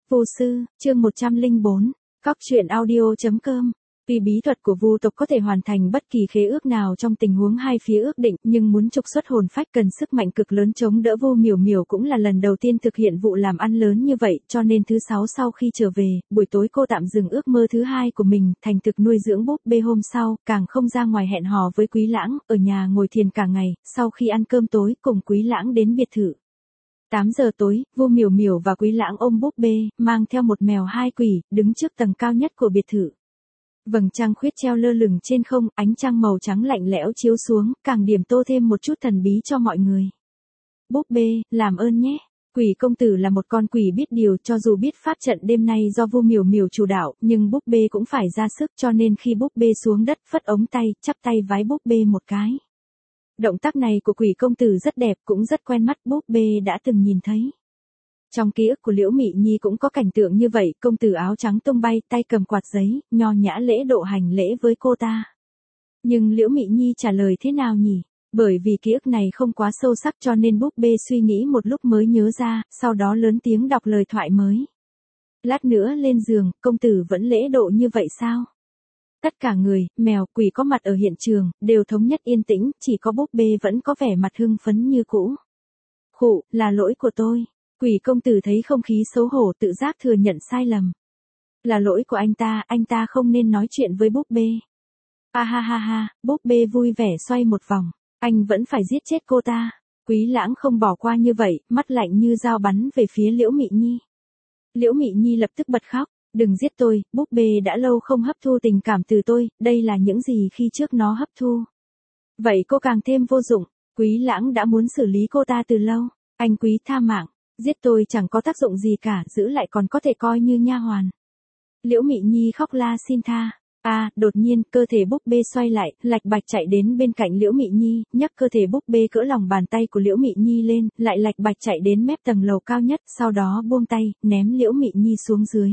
Vô sư, chương 104, Cóc truyện audio.com. Tuy bí thuật của vu tộc có thể hoàn thành bất kỳ khế ước nào trong tình huống hai phía ước định, nhưng muốn trục xuất hồn phách cần sức mạnh cực lớn chống đỡ. Vô Miểu Miểu cũng là lần đầu tiên thực hiện vụ làm ăn lớn như vậy, cho nên thứ 6 sau khi trở về, buổi tối cô tạm dừng ước mơ thứ 2 của mình, thành thực nuôi dưỡng búp bê. Hôm sau, càng không ra ngoài hẹn hò với Quý Lãng, ở nhà ngồi thiền cả ngày, sau khi ăn cơm tối cùng Quý Lãng đến biệt thự. 8 giờ tối, Vô Miểu Miểu và Quý Lãng ôm búp bê, mang theo một mèo hai quỷ, đứng trước tầng cao nhất của biệt thự. Vầng trăng khuyết treo lơ lửng trên không, ánh trăng màu trắng lạnh lẽo chiếu xuống, càng điểm tô thêm một chút thần bí cho mọi người. Búp bê, làm ơn nhé. Quỷ công tử là một con quỷ biết điều, cho dù biết pháp trận đêm nay do Vô Miểu Miểu chủ đạo, nhưng búp bê cũng phải ra sức, cho nên khi búp bê xuống đất, phất ống tay, chắp tay vái búp bê một cái. Động tác này của quỷ công tử rất đẹp, cũng rất quen mắt, búp bê đã từng nhìn thấy. Trong ký ức của Liễu Mị Nhi cũng có cảnh tượng như vậy, công tử áo trắng tung bay, tay cầm quạt giấy, nho nhã lễ độ hành lễ với cô ta. Nhưng Liễu Mị Nhi trả lời thế nào nhỉ? Bởi vì ký ức này không quá sâu sắc cho nên búp bê suy nghĩ một lúc mới nhớ ra, sau đó lớn tiếng đọc lời thoại mới. Lát nữa lên giường, công tử vẫn lễ độ như vậy sao? Tất cả người, mèo, quỷ có mặt ở hiện trường, đều thống nhất yên tĩnh, chỉ có búp bê vẫn có vẻ mặt hưng phấn như cũ. Khụ, là lỗi của tôi. Quỷ công tử thấy không khí xấu hổ tự giác thừa nhận sai lầm. Là lỗi của anh ta không nên nói chuyện với búp bê. Ha ha ha ha, búp bê vui vẻ xoay một vòng. Anh vẫn phải giết chết cô ta. Quý Lãng không bỏ qua như vậy, mắt lạnh như dao bắn về phía Liễu Mị Nhi. Liễu Mị Nhi lập tức bật khóc. Đừng giết tôi, búp bê đã lâu không hấp thu tình cảm từ tôi, đây là những gì khi trước nó hấp thu. Vậy cô càng thêm vô dụng, Quý Lãng đã muốn xử lý cô ta từ lâu. Anh Quý tha mạng, giết tôi chẳng có tác dụng gì cả, giữ lại còn có thể coi như nha hoàn. Liễu Mị Nhi khóc la xin tha. Đột nhiên, cơ thể búp bê xoay lại, lạch bạch chạy đến bên cạnh Liễu Mị Nhi, nhấc cơ thể búp bê cỡ lòng bàn tay của Liễu Mị Nhi lên, lại lạch bạch chạy đến mép tầng lầu cao nhất, sau đó buông tay, ném Liễu Mị Nhi xuống dưới.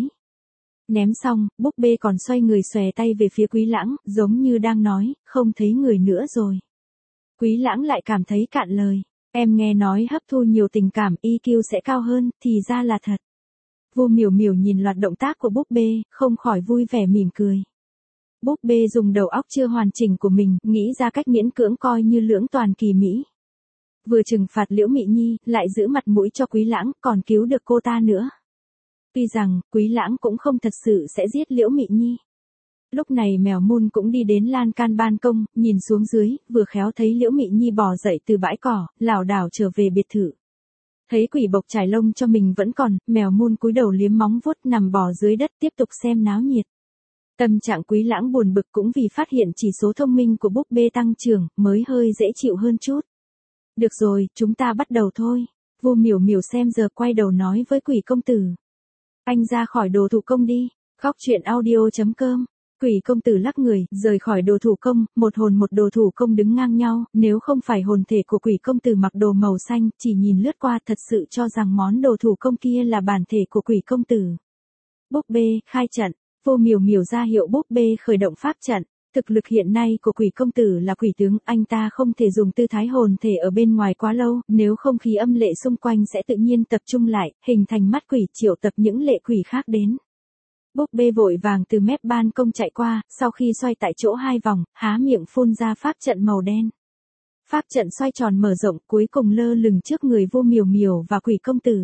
Ném xong, búp bê còn xoay người xòe tay về phía Quý Lãng, giống như đang nói, không thấy người nữa rồi. Quý Lãng lại cảm thấy cạn lời. Em nghe nói hấp thu nhiều tình cảm EQ sẽ cao hơn, thì ra là thật. Vô Miểu Miểu nhìn loạt động tác của búp bê, không khỏi vui vẻ mỉm cười. Búp bê dùng đầu óc chưa hoàn chỉnh của mình, nghĩ ra cách miễn cưỡng coi như lưỡng toàn kỳ mỹ. Vừa trừng phạt Liễu Mị Nhi, lại giữ mặt mũi cho Quý Lãng, còn cứu được cô ta nữa. Tuy rằng, Quý Lãng cũng không thật sự sẽ giết Liễu Mị Nhi. Lúc này mèo Moon cũng đi đến lan can ban công, nhìn xuống dưới, vừa khéo thấy Liễu Mị Nhi bò dậy từ bãi cỏ, lảo đảo trở về biệt thự. Thấy quỷ bộc trải lông cho mình vẫn còn, mèo Moon cúi đầu liếm móng vuốt nằm bò dưới đất tiếp tục xem náo nhiệt. Tâm trạng Quý Lãng buồn bực cũng vì phát hiện chỉ số thông minh của búp bê tăng trưởng, mới hơi dễ chịu hơn chút. Được rồi, chúng ta bắt đầu thôi. Vô Miểu Miểu xem giờ quay đầu nói với quỷ công tử. Anh ra khỏi đồ thủ công đi. Cóc truyện audio.com. Quỷ công tử lắc người, rời khỏi đồ thủ công, một hồn một đồ thủ công đứng ngang nhau, nếu không phải hồn thể của quỷ công tử mặc đồ màu xanh, chỉ nhìn lướt qua thật sự cho rằng món đồ thủ công kia là bản thể của quỷ công tử. Búp bê, khai trận. Vô Miểu Miểu ra hiệu búp bê khởi động pháp trận. Thực lực hiện nay của quỷ công tử là quỷ tướng, anh ta không thể dùng tư thái hồn thể ở bên ngoài quá lâu, nếu không khí âm lệ xung quanh sẽ tự nhiên tập trung lại, hình thành mắt quỷ triệu tập những lệ quỷ khác đến. Búp bê vội vàng từ mép ban công chạy qua, sau khi xoay tại chỗ 2 vòng, há miệng phun ra pháp trận màu đen. Pháp trận xoay tròn mở rộng, cuối cùng lơ lửng trước người Vô Miểu Miểu và quỷ công tử.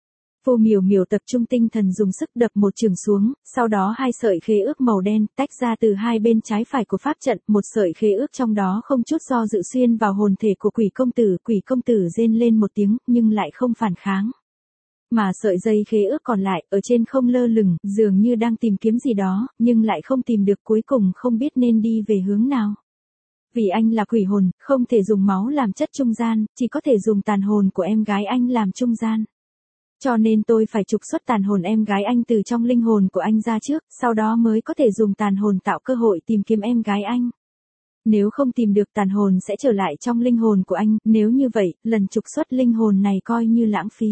Vô Miểu Miểu tập trung tinh thần dùng sức đập một chưởng xuống, sau đó 2 sợi khế ước màu đen tách ra từ hai bên trái phải của pháp trận, một sợi khế ước trong đó không chút do dự xuyên vào hồn thể của quỷ công tử rên lên một tiếng, nhưng lại không phản kháng. Mà sợi dây khế ước còn lại, ở trên không lơ lửng, dường như đang tìm kiếm gì đó, nhưng lại không tìm được, cuối cùng không biết nên đi về hướng nào. Vì anh là quỷ hồn, không thể dùng máu làm chất trung gian, chỉ có thể dùng tàn hồn của em gái anh làm trung gian. Cho nên tôi phải trục xuất tàn hồn em gái anh từ trong linh hồn của anh ra trước, sau đó mới có thể dùng tàn hồn tạo cơ hội tìm kiếm em gái anh. Nếu không tìm được tàn hồn sẽ trở lại trong linh hồn của anh, nếu như vậy, lần trục xuất linh hồn này coi như lãng phí.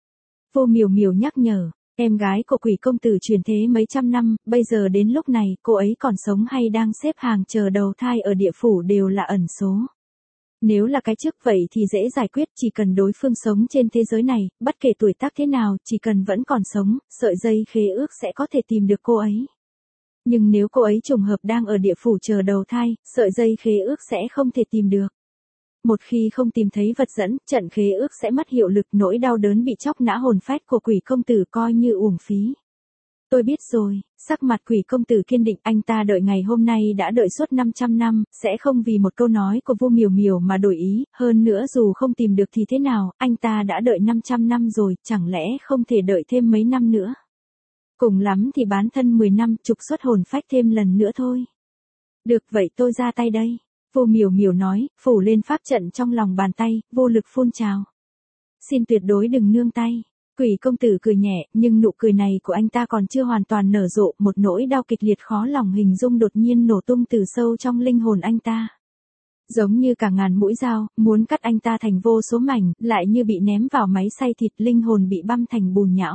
Vô Miểu Miểu nhắc nhở, em gái của quỷ công tử truyền thế mấy trăm năm, bây giờ đến lúc này, cô ấy còn sống hay đang xếp hàng chờ đầu thai ở địa phủ đều là ẩn số. Nếu là cái trước vậy thì dễ giải quyết, chỉ cần đối phương sống trên thế giới này, bất kể tuổi tác thế nào, chỉ cần vẫn còn sống, sợi dây khế ước sẽ có thể tìm được cô ấy. Nhưng nếu cô ấy trùng hợp đang ở địa phủ chờ đầu thai, sợi dây khế ước sẽ không thể tìm được. Một khi không tìm thấy vật dẫn, trận khế ước sẽ mất hiệu lực, nỗi đau đớn bị chóc nã hồn phách của quỷ công tử coi như uổng phí. Tôi biết rồi, sắc mặt quỷ công tử kiên định, anh ta đợi ngày hôm nay đã đợi suốt 500 năm, sẽ không vì một câu nói của Vu Miểu Miểu mà đổi ý, hơn nữa dù không tìm được thì thế nào, anh ta đã đợi 500 năm rồi, chẳng lẽ không thể đợi thêm mấy năm nữa. Cùng lắm thì bán thân 10 năm, trục xuất hồn phách thêm lần nữa thôi. Được vậy tôi ra tay đây. Vu Miểu Miểu nói, phủ lên pháp trận trong lòng bàn tay, vô lực phun trào. Xin tuyệt đối đừng nương tay. Quỷ công tử cười nhẹ, nhưng nụ cười này của anh ta còn chưa hoàn toàn nở rộ, một nỗi đau kịch liệt khó lòng hình dung đột nhiên nổ tung từ sâu trong linh hồn anh ta. Giống như cả ngàn mũi dao, muốn cắt anh ta thành vô số mảnh, lại như bị ném vào máy xay thịt, linh hồn bị băm thành bùn nhão.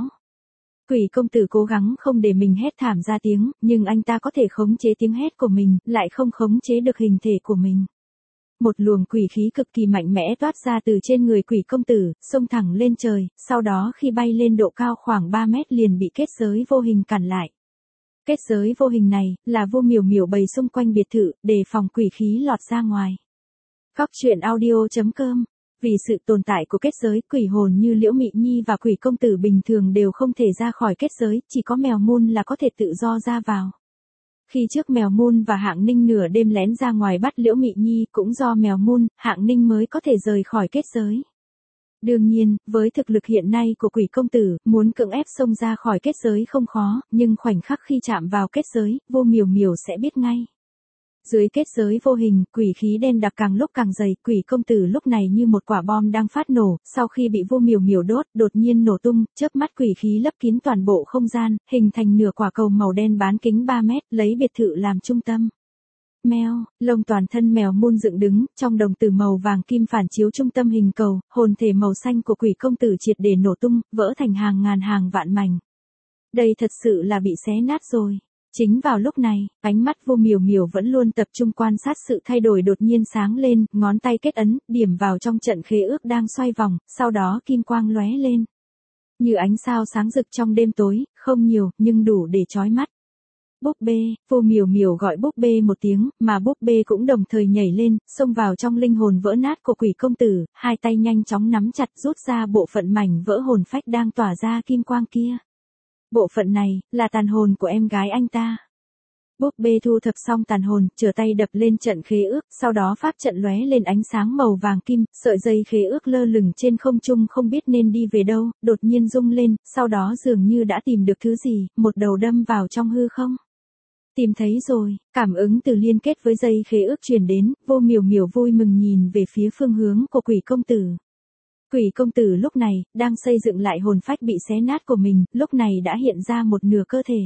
Quỷ công tử cố gắng không để mình hét thảm ra tiếng, nhưng anh ta có thể khống chế tiếng hét của mình, lại không khống chế được hình thể của mình. Một luồng quỷ khí cực kỳ mạnh mẽ toát ra từ trên người quỷ công tử, xông thẳng lên trời, sau đó khi bay lên độ cao khoảng 3 mét liền bị kết giới vô hình cản lại. Kết giới vô hình này, là Vu Miểu Miểu bày xung quanh biệt thự, để phòng quỷ khí lọt ra ngoài. Góc truyện audio.com. Vì sự tồn tại của kết giới, quỷ hồn như Liễu Mị Nhi và quỷ công tử bình thường đều không thể ra khỏi kết giới, chỉ có mèo mun là có thể tự do ra vào. Khi trước mèo mun và Hạng Ninh nửa đêm lén ra ngoài bắt Liễu Mị Nhi, cũng do mèo mun, Hạng Ninh mới có thể rời khỏi kết giới. Đương nhiên, với thực lực hiện nay của quỷ công tử, muốn cưỡng ép xông ra khỏi kết giới không khó, nhưng khoảnh khắc khi chạm vào kết giới, Vu Miểu Miểu sẽ biết ngay. Dưới kết giới vô hình, quỷ khí đen đặc càng lúc càng dày, quỷ công tử lúc này như một quả bom đang phát nổ, sau khi bị Vu Miểu Miểu đốt, đột nhiên nổ tung, chớp mắt quỷ khí lấp kín toàn bộ không gian, hình thành nửa quả cầu màu đen bán kính 3 mét, lấy biệt thự làm trung tâm. Mèo, lông toàn thân mèo mun dựng đứng, trong đồng tử màu vàng kim phản chiếu trung tâm hình cầu, hồn thể màu xanh của quỷ công tử triệt để nổ tung, vỡ thành hàng ngàn hàng vạn mảnh. Đây thật sự là bị xé nát rồi. Chính vào lúc này, ánh mắt Vu Miểu Miểu vẫn luôn tập trung quan sát sự thay đổi đột nhiên sáng lên, ngón tay kết ấn, điểm vào trong trận khế ước đang xoay vòng, sau đó kim quang lóe lên. Như ánh sao sáng rực trong đêm tối, không nhiều, nhưng đủ để chói mắt. Búp bê, Vu Miểu Miểu gọi búp bê một tiếng, mà búp bê cũng đồng thời nhảy lên, xông vào trong linh hồn vỡ nát của quỷ công tử, hai tay nhanh chóng nắm chặt rút ra bộ phận mảnh vỡ hồn phách đang tỏa ra kim quang kia. Bộ phận này, là tàn hồn của em gái anh ta. Búp bê thu thập xong tàn hồn, trở tay đập lên trận khế ước, sau đó pháp trận lóe lên ánh sáng màu vàng kim, sợi dây khế ước lơ lửng trên không trung không biết nên đi về đâu, đột nhiên rung lên, sau đó dường như đã tìm được thứ gì, một đầu đâm vào trong hư không. Tìm thấy rồi, cảm ứng từ liên kết với dây khế ước truyền đến, Vu Miểu Miểu vui mừng nhìn về phía phương hướng của quỷ công tử. Quỷ công tử lúc này, đang xây dựng lại hồn phách bị xé nát của mình, lúc này đã hiện ra một nửa cơ thể.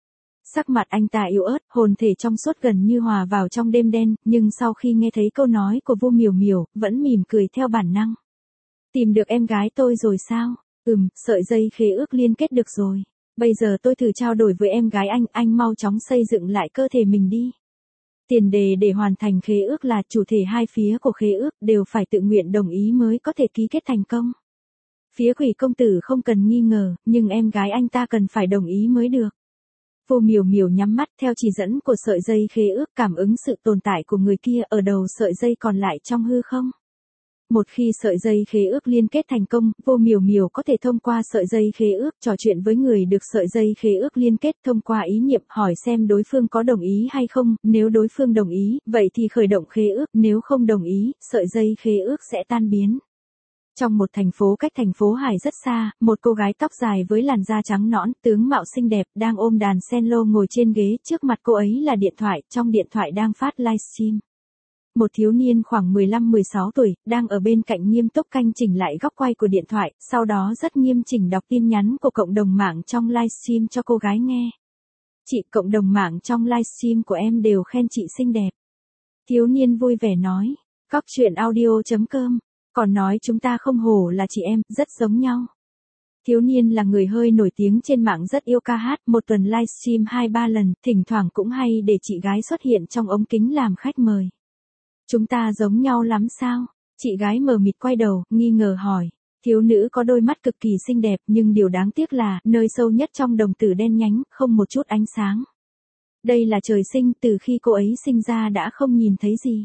Sắc mặt anh ta yếu ớt, hồn thể trong suốt gần như hòa vào trong đêm đen, nhưng sau khi nghe thấy câu nói của Vu Miểu Miểu, vẫn mỉm cười theo bản năng. Tìm được em gái tôi rồi sao? Sợi dây khế ước liên kết được rồi. Bây giờ tôi thử trao đổi với em gái anh mau chóng xây dựng lại cơ thể mình đi. Tiền đề để hoàn thành khế ước là chủ thể hai phía của khế ước đều phải tự nguyện đồng ý mới có thể ký kết thành công. Phía quỷ công tử không cần nghi ngờ, nhưng em gái anh ta cần phải đồng ý mới được. Vu Miểu Miểu nhắm mắt theo chỉ dẫn của sợi dây khế ước, cảm ứng sự tồn tại của người kia ở đầu sợi dây còn lại trong hư không. Một khi sợi dây khế ước liên kết thành công, Vu Miểu Miểu có thể thông qua sợi dây khế ước trò chuyện với người được sợi dây khế ước liên kết, thông qua ý niệm hỏi xem đối phương có đồng ý hay không, nếu đối phương đồng ý, vậy thì khởi động khế ước, nếu không đồng ý, sợi dây khế ước sẽ tan biến. Trong một thành phố cách thành phố Hải rất xa, một cô gái tóc dài với làn da trắng nõn, tướng mạo xinh đẹp, đang ôm đàn cello ngồi trên ghế, trước mặt cô ấy là điện thoại, trong điện thoại đang phát livestream. Một thiếu niên khoảng 15-16 tuổi, đang ở bên cạnh nghiêm túc canh chỉnh lại góc quay của điện thoại, sau đó rất nghiêm chỉnh đọc tin nhắn của cộng đồng mạng trong livestream cho cô gái nghe. Chị, cộng đồng mạng trong livestream của em đều khen chị xinh đẹp. Thiếu niên vui vẻ nói, góc truyện audio.com, còn nói chúng ta không hổ là chị em, rất giống nhau. Thiếu niên là người hơi nổi tiếng trên mạng, rất yêu ca hát, một tuần livestream 2-3 lần, thỉnh thoảng cũng hay để chị gái xuất hiện trong ống kính làm khách mời. Chúng ta giống nhau lắm sao? Chị gái mờ mịt quay đầu, nghi ngờ hỏi. Thiếu nữ có đôi mắt cực kỳ xinh đẹp nhưng điều đáng tiếc là, nơi sâu nhất trong đồng tử đen nhánh, không một chút ánh sáng. Đây là trời sinh, từ khi cô ấy sinh ra đã không nhìn thấy gì.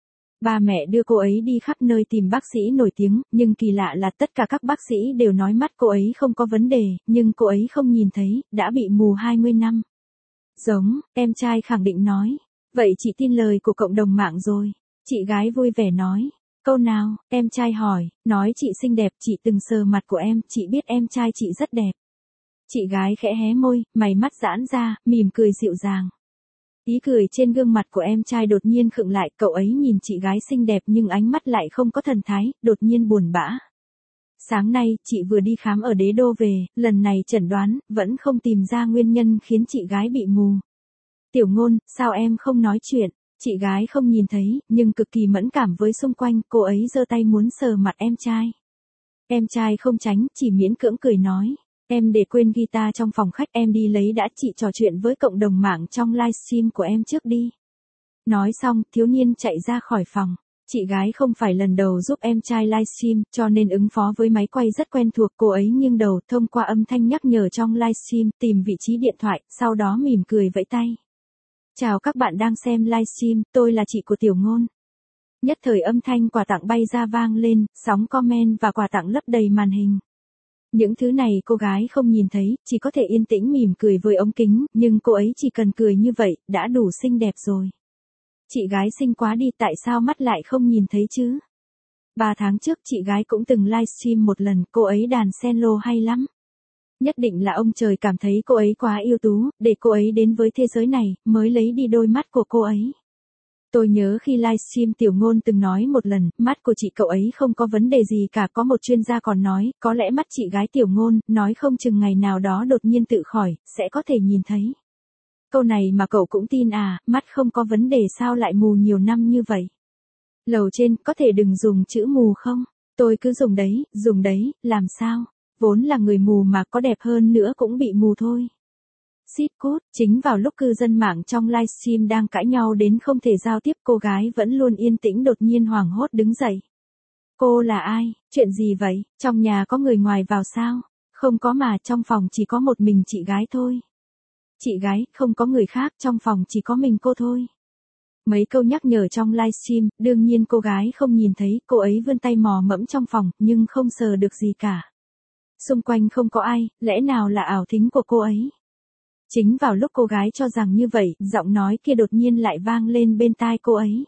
Ba mẹ đưa cô ấy đi khắp nơi tìm bác sĩ nổi tiếng, nhưng kỳ lạ là tất cả các bác sĩ đều nói mắt cô ấy không có vấn đề, nhưng cô ấy không nhìn thấy, đã bị mù 20 năm. Giống, em trai khẳng định nói. Vậy chị tin lời của cộng đồng mạng rồi. Chị gái vui vẻ nói. Câu nào, em trai hỏi, nói chị xinh đẹp, chị từng sờ mặt của em, chị biết em trai chị rất đẹp. Chị gái khẽ hé môi, mày mắt giãn ra, mỉm cười dịu dàng. Ý cười trên gương mặt của em trai đột nhiên khựng lại, cậu ấy nhìn chị gái xinh đẹp nhưng ánh mắt lại không có thần thái, đột nhiên buồn bã. Sáng nay, chị vừa đi khám ở Đế Đô về, lần này chẩn đoán, vẫn không tìm ra nguyên nhân khiến chị gái bị mù. Tiểu Ngôn, sao em không nói chuyện? Chị gái không nhìn thấy, nhưng cực kỳ mẫn cảm với xung quanh, cô ấy giơ tay muốn sờ mặt em trai. Em trai không tránh, chỉ miễn cưỡng cười nói. Em để quên guitar trong phòng khách, em đi lấy đã, chị trò chuyện với cộng đồng mạng trong livestream của em trước đi. Nói xong, thiếu niên chạy ra khỏi phòng. Chị gái không phải lần đầu giúp em trai livestream, cho nên ứng phó với máy quay rất quen thuộc. Cô ấy nghiêng đầu thông qua âm thanh nhắc nhở trong livestream, tìm vị trí điện thoại, sau đó mỉm cười vẫy tay. Chào các bạn đang xem livestream, tôi là chị của Tiểu Ngôn. Nhất thời âm thanh quà tặng bay ra vang lên, sóng comment và quà tặng lấp đầy màn hình. Những thứ này cô gái không nhìn thấy, chỉ có thể yên tĩnh mỉm cười với ống kính, nhưng cô ấy chỉ cần cười như vậy, đã đủ xinh đẹp rồi. Chị gái xinh quá đi, tại sao mắt lại không nhìn thấy chứ? 3 tháng trước chị gái cũng từng livestream một lần, cô ấy đàn cello hay lắm. Nhất định là ông trời cảm thấy cô ấy quá ưu tú, để cô ấy đến với thế giới này, mới lấy đi đôi mắt của cô ấy. Tôi nhớ khi livestream Tiểu Ngôn từng nói một lần, mắt của chị cậu ấy không có vấn đề gì cả, có một chuyên gia còn nói, có lẽ mắt chị gái Tiểu Ngôn, nói không chừng ngày nào đó đột nhiên tự khỏi, sẽ có thể nhìn thấy. Câu này mà cậu cũng tin à, mắt không có vấn đề sao lại mù nhiều năm như vậy? Lầu trên, có thể đừng dùng chữ mù không? Tôi cứ dùng đấy, làm sao? Vốn là người mù mà, có đẹp hơn nữa cũng bị mù thôi. Shit code, chính vào lúc cư dân mạng trong livestream đang cãi nhau đến không thể giao tiếp, cô gái vẫn luôn yên tĩnh đột nhiên hoảng hốt đứng dậy. Cô là ai? Chuyện gì vậy? Trong nhà có người ngoài vào sao? Không có mà, trong phòng chỉ có một mình chị gái thôi. Chị gái, không có người khác, trong phòng chỉ có mình cô thôi. Mấy câu nhắc nhở trong livestream, đương nhiên cô gái không nhìn thấy, cô ấy vươn tay mò mẫm trong phòng, nhưng không sờ được gì cả. Xung quanh không có ai, lẽ nào là ảo thính của cô ấy? Chính vào lúc cô gái cho rằng như vậy, giọng nói kia đột nhiên lại vang lên bên tai cô ấy.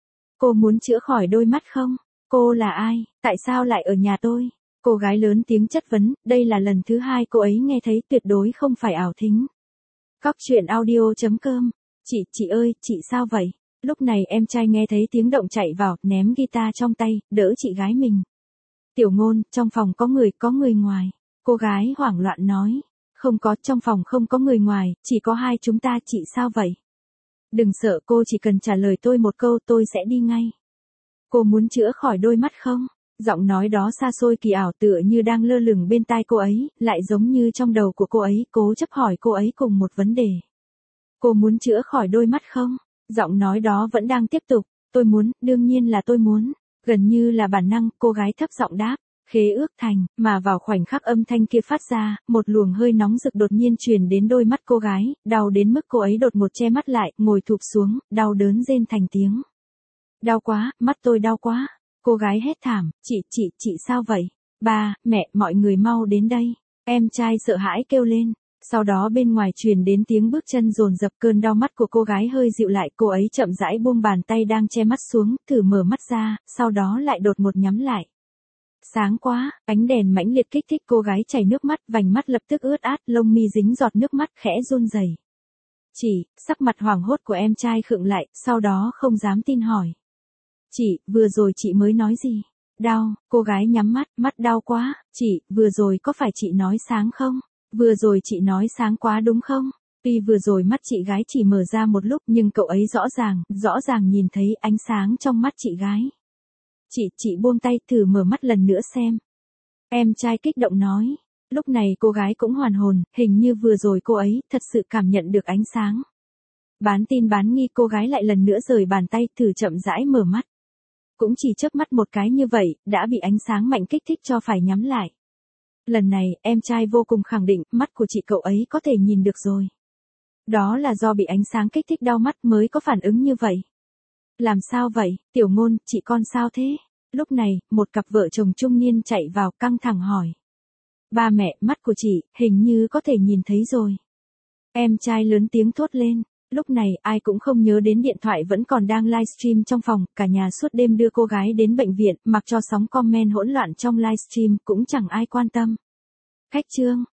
Cô muốn chữa khỏi đôi mắt không? Cô là ai? Tại sao lại ở nhà tôi? Cô gái lớn tiếng chất vấn, đây là lần thứ 2 cô ấy nghe thấy, tuyệt đối không phải ảo thính. Cóc truyện audio.com. Chị ơi, chị sao vậy? Lúc này em trai nghe thấy tiếng động chạy vào, ném guitar trong tay, đỡ chị gái mình. Tiểu Ngôn, trong phòng có người ngoài. Cô gái hoảng loạn nói. Không có, trong phòng không có người ngoài, chỉ có hai chúng ta, chị sao vậy? Đừng sợ, cô chỉ cần trả lời tôi một câu, tôi sẽ đi ngay. Cô muốn chữa khỏi đôi mắt không? Giọng nói đó xa xôi kỳ ảo, tựa như đang lơ lửng bên tai cô ấy, lại giống như trong đầu của cô ấy, cố chấp hỏi cô ấy cùng một vấn đề. Cô muốn chữa khỏi đôi mắt không? Giọng nói đó vẫn đang tiếp tục, tôi muốn, đương nhiên là tôi muốn. Gần như là bản năng, cô gái thấp giọng đáp. Khế ước thành, mà vào khoảnh khắc âm thanh kia phát ra, một luồng hơi nóng rực đột nhiên truyền đến đôi mắt cô gái, đau đến mức cô ấy đột ngột che mắt lại, ngồi thụp xuống, đau đớn rên thành tiếng. Đau quá, mắt tôi đau quá. Cô gái hét thảm, chị sao vậy? Ba, mẹ, mọi người mau đến đây. Em trai sợ hãi kêu lên. Sau đó bên ngoài truyền đến tiếng bước chân dồn dập, cơn đau mắt của cô gái hơi dịu lại, cô ấy chậm rãi buông bàn tay đang che mắt xuống, thử mở mắt ra, sau đó lại đột ngột nhắm lại. Sáng quá, ánh đèn mãnh liệt kích thích cô gái chảy nước mắt, vành mắt lập tức ướt át, lông mi dính giọt nước mắt, khẽ run rẩy. Sắc mặt hoảng hốt của em trai khựng lại, sau đó không dám tin hỏi. Vừa rồi chị mới nói gì? Đau, cô gái nhắm mắt, mắt đau quá. Vừa rồi có phải chị nói sáng không? Vừa rồi chị nói sáng quá đúng không? Tuy vừa rồi mắt chị gái chỉ mở ra một lúc, nhưng cậu ấy rõ ràng nhìn thấy ánh sáng trong mắt chị gái. Chị buông tay, thử mở mắt lần nữa xem. Em trai kích động nói. Lúc này cô gái cũng hoàn hồn, hình như vừa rồi cô ấy thật sự cảm nhận được ánh sáng. Bán tin bán nghi cô gái lại lần nữa rời bàn tay thử chậm rãi mở mắt. Cũng chỉ chớp mắt một cái như vậy, đã bị ánh sáng mạnh kích thích cho phải nhắm lại. Lần này, em trai vô cùng khẳng định, mắt của chị cậu ấy có thể nhìn được rồi. Đó là do bị ánh sáng kích thích đau mắt mới có phản ứng như vậy. Làm sao vậy, Tiểu Ngôn, chị con sao thế? Lúc này, một cặp vợ chồng trung niên chạy vào căng thẳng hỏi. Ba mẹ, mắt của chị, hình như có thể nhìn thấy rồi. Em trai lớn tiếng thốt lên. Lúc này, ai cũng không nhớ đến điện thoại vẫn còn đang livestream trong phòng, cả nhà suốt đêm đưa cô gái đến bệnh viện, mặc cho sóng comment hỗn loạn trong livestream, cũng chẳng ai quan tâm. Khách trương.